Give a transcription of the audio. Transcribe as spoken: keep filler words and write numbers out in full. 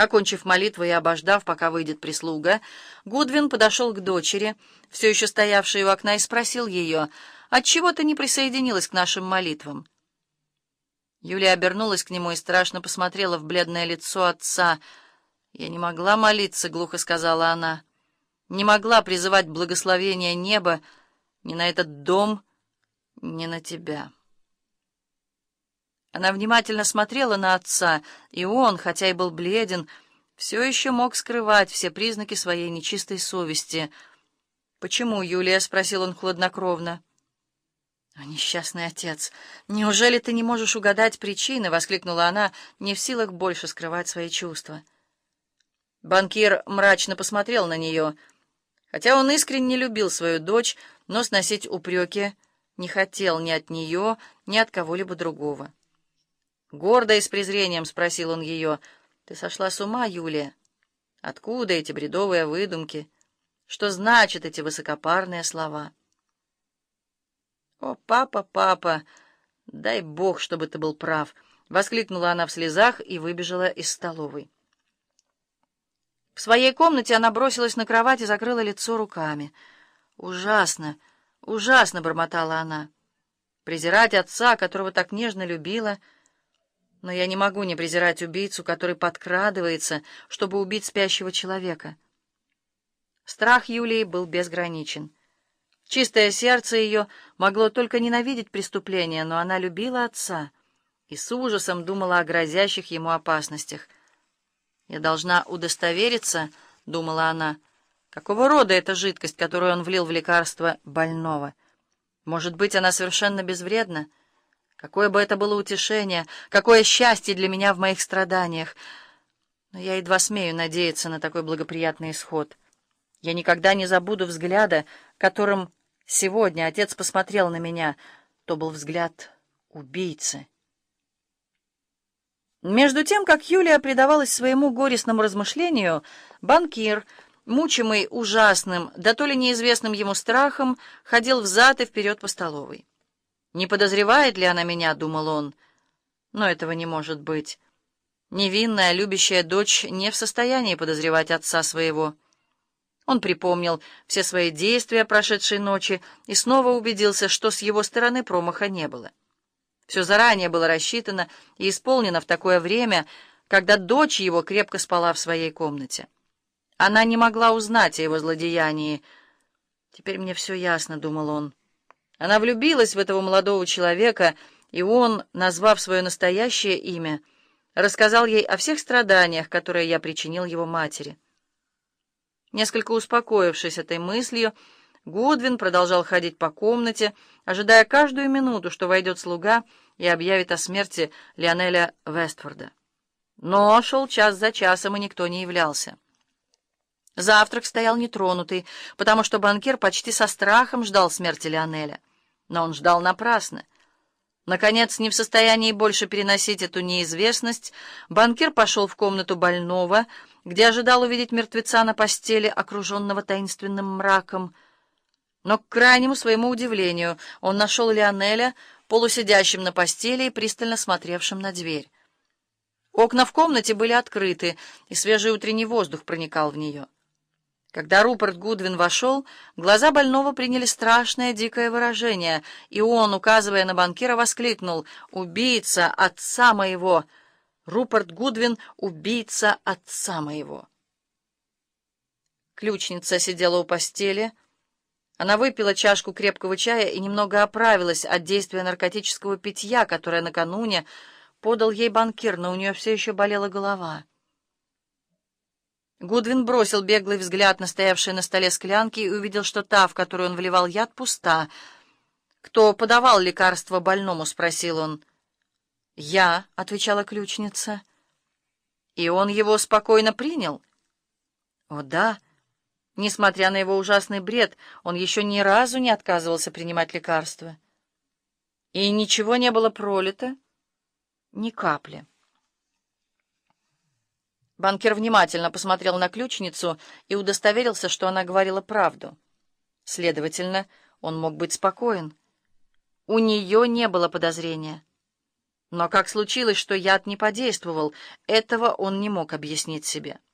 Окончив молитву и обождав, пока выйдет прислуга, Гудвин подошел к дочери, все еще стоявшей у окна, и спросил ее, «Отчего ты не присоединилась к нашим молитвам?» Юлия обернулась к нему и страшно посмотрела в бледное лицо отца. «Я не могла молиться», — глухо сказала она, «не могла призывать благословения неба ни на этот дом, ни на тебя». Она внимательно смотрела на отца, и он, хотя и был бледен, все еще мог скрывать все признаки своей нечистой совести. «Почему, Юлия?» — спросил он хладнокровно. «О, несчастный отец! Неужели ты не можешь угадать причины?» — воскликнула она, не в силах больше скрывать свои чувства. Банкир мрачно посмотрел на нее. Хотя он искренне любил свою дочь, но сносить упреки не хотел ни от нее, ни от кого-либо другого. Гордо и с презрением спросил он ее, «Ты сошла с ума, Юлия? Откуда эти бредовые выдумки? Что значат эти высокопарные слова?» «О, папа, папа, дай Бог, чтобы ты был прав!» — воскликнула она в слезах и выбежала из столовой. В своей комнате она бросилась на кровать и закрыла лицо руками. «Ужасно, ужасно!» — бормотала она. «Презирать отца, которого так нежно любила... Но я не могу не презирать убийцу, который подкрадывается, чтобы убить спящего человека». Страх Юлии был безграничен. Чистое сердце ее могло только ненавидеть преступление, но она любила отца и с ужасом думала о грозящих ему опасностях. «Я должна удостовериться», — думала она, — «какого рода эта жидкость, которую он влил в лекарство больного? Может быть, она совершенно безвредна? Какое бы это было утешение, какое счастье для меня в моих страданиях! Но я едва смею надеяться на такой благоприятный исход. Я никогда не забуду взгляда, которым сегодня отец посмотрел на меня. То был взгляд убийцы». Между тем, как Юлия предавалась своему горестному размышлению, банкир, мучимый ужасным, да то ли неизвестным ему страхом, ходил взад и вперед по столовой. «Не подозревает ли она меня?» — думал он. «Но этого не может быть. Невинная, любящая дочь не в состоянии подозревать отца своего». Он припомнил все свои действия прошедшей ночи и снова убедился, что с его стороны промаха не было. Все заранее было рассчитано и исполнено в такое время, когда дочь его крепко спала в своей комнате. Она не могла узнать о его злодеянии. «Теперь мне все ясно», — думал он. Она влюбилась в этого молодого человека, и он, назвав свое настоящее имя, рассказал ей о всех страданиях, которые я причинил его матери. Несколько успокоившись этой мыслью, Гудвин продолжал ходить по комнате, ожидая каждую минуту, что войдет слуга и объявит о смерти Лионеля Вестфорда. Но шел час за часом, и никто не являлся. Завтрак стоял нетронутый, потому что банкир почти со страхом ждал смерти Лионеля. Но он ждал напрасно. Наконец, не в состоянии больше переносить эту неизвестность, банкир пошел в комнату больного, где ожидал увидеть мертвеца на постели, окруженного таинственным мраком. Но, к крайнему своему удивлению, он нашел Лионеля, полусидящим на постели и пристально смотревшим на дверь. Окна в комнате были открыты, и свежий утренний воздух проникал в нее. Когда Руперт Гудвин вошел, глаза больного приняли страшное дикое выражение, и он, указывая на банкира, воскликнул: «Убийца отца моего! Руперт Гудвин — убийца отца моего!» Ключница сидела у постели. Она выпила чашку крепкого чая и немного оправилась от действия наркотического питья, которое накануне подал ей банкир, но у нее все еще болела голова. Гудвин бросил беглый взгляд на стоявшие на столе склянки и увидел, что та, в которую он вливал яд, пуста. «Кто подавал лекарство больному?» — спросил он. «Я», — отвечала ключница. «И он его спокойно принял?» «О, да. Несмотря на его ужасный бред, он еще ни разу не отказывался принимать лекарства. И ничего не было пролито? Ни капли». Банкир внимательно посмотрел на ключницу и удостоверился, что она говорила правду. Следовательно, он мог быть спокоен. У нее не было подозрения. Но как случилось, что яд не подействовал, этого он не мог объяснить себе.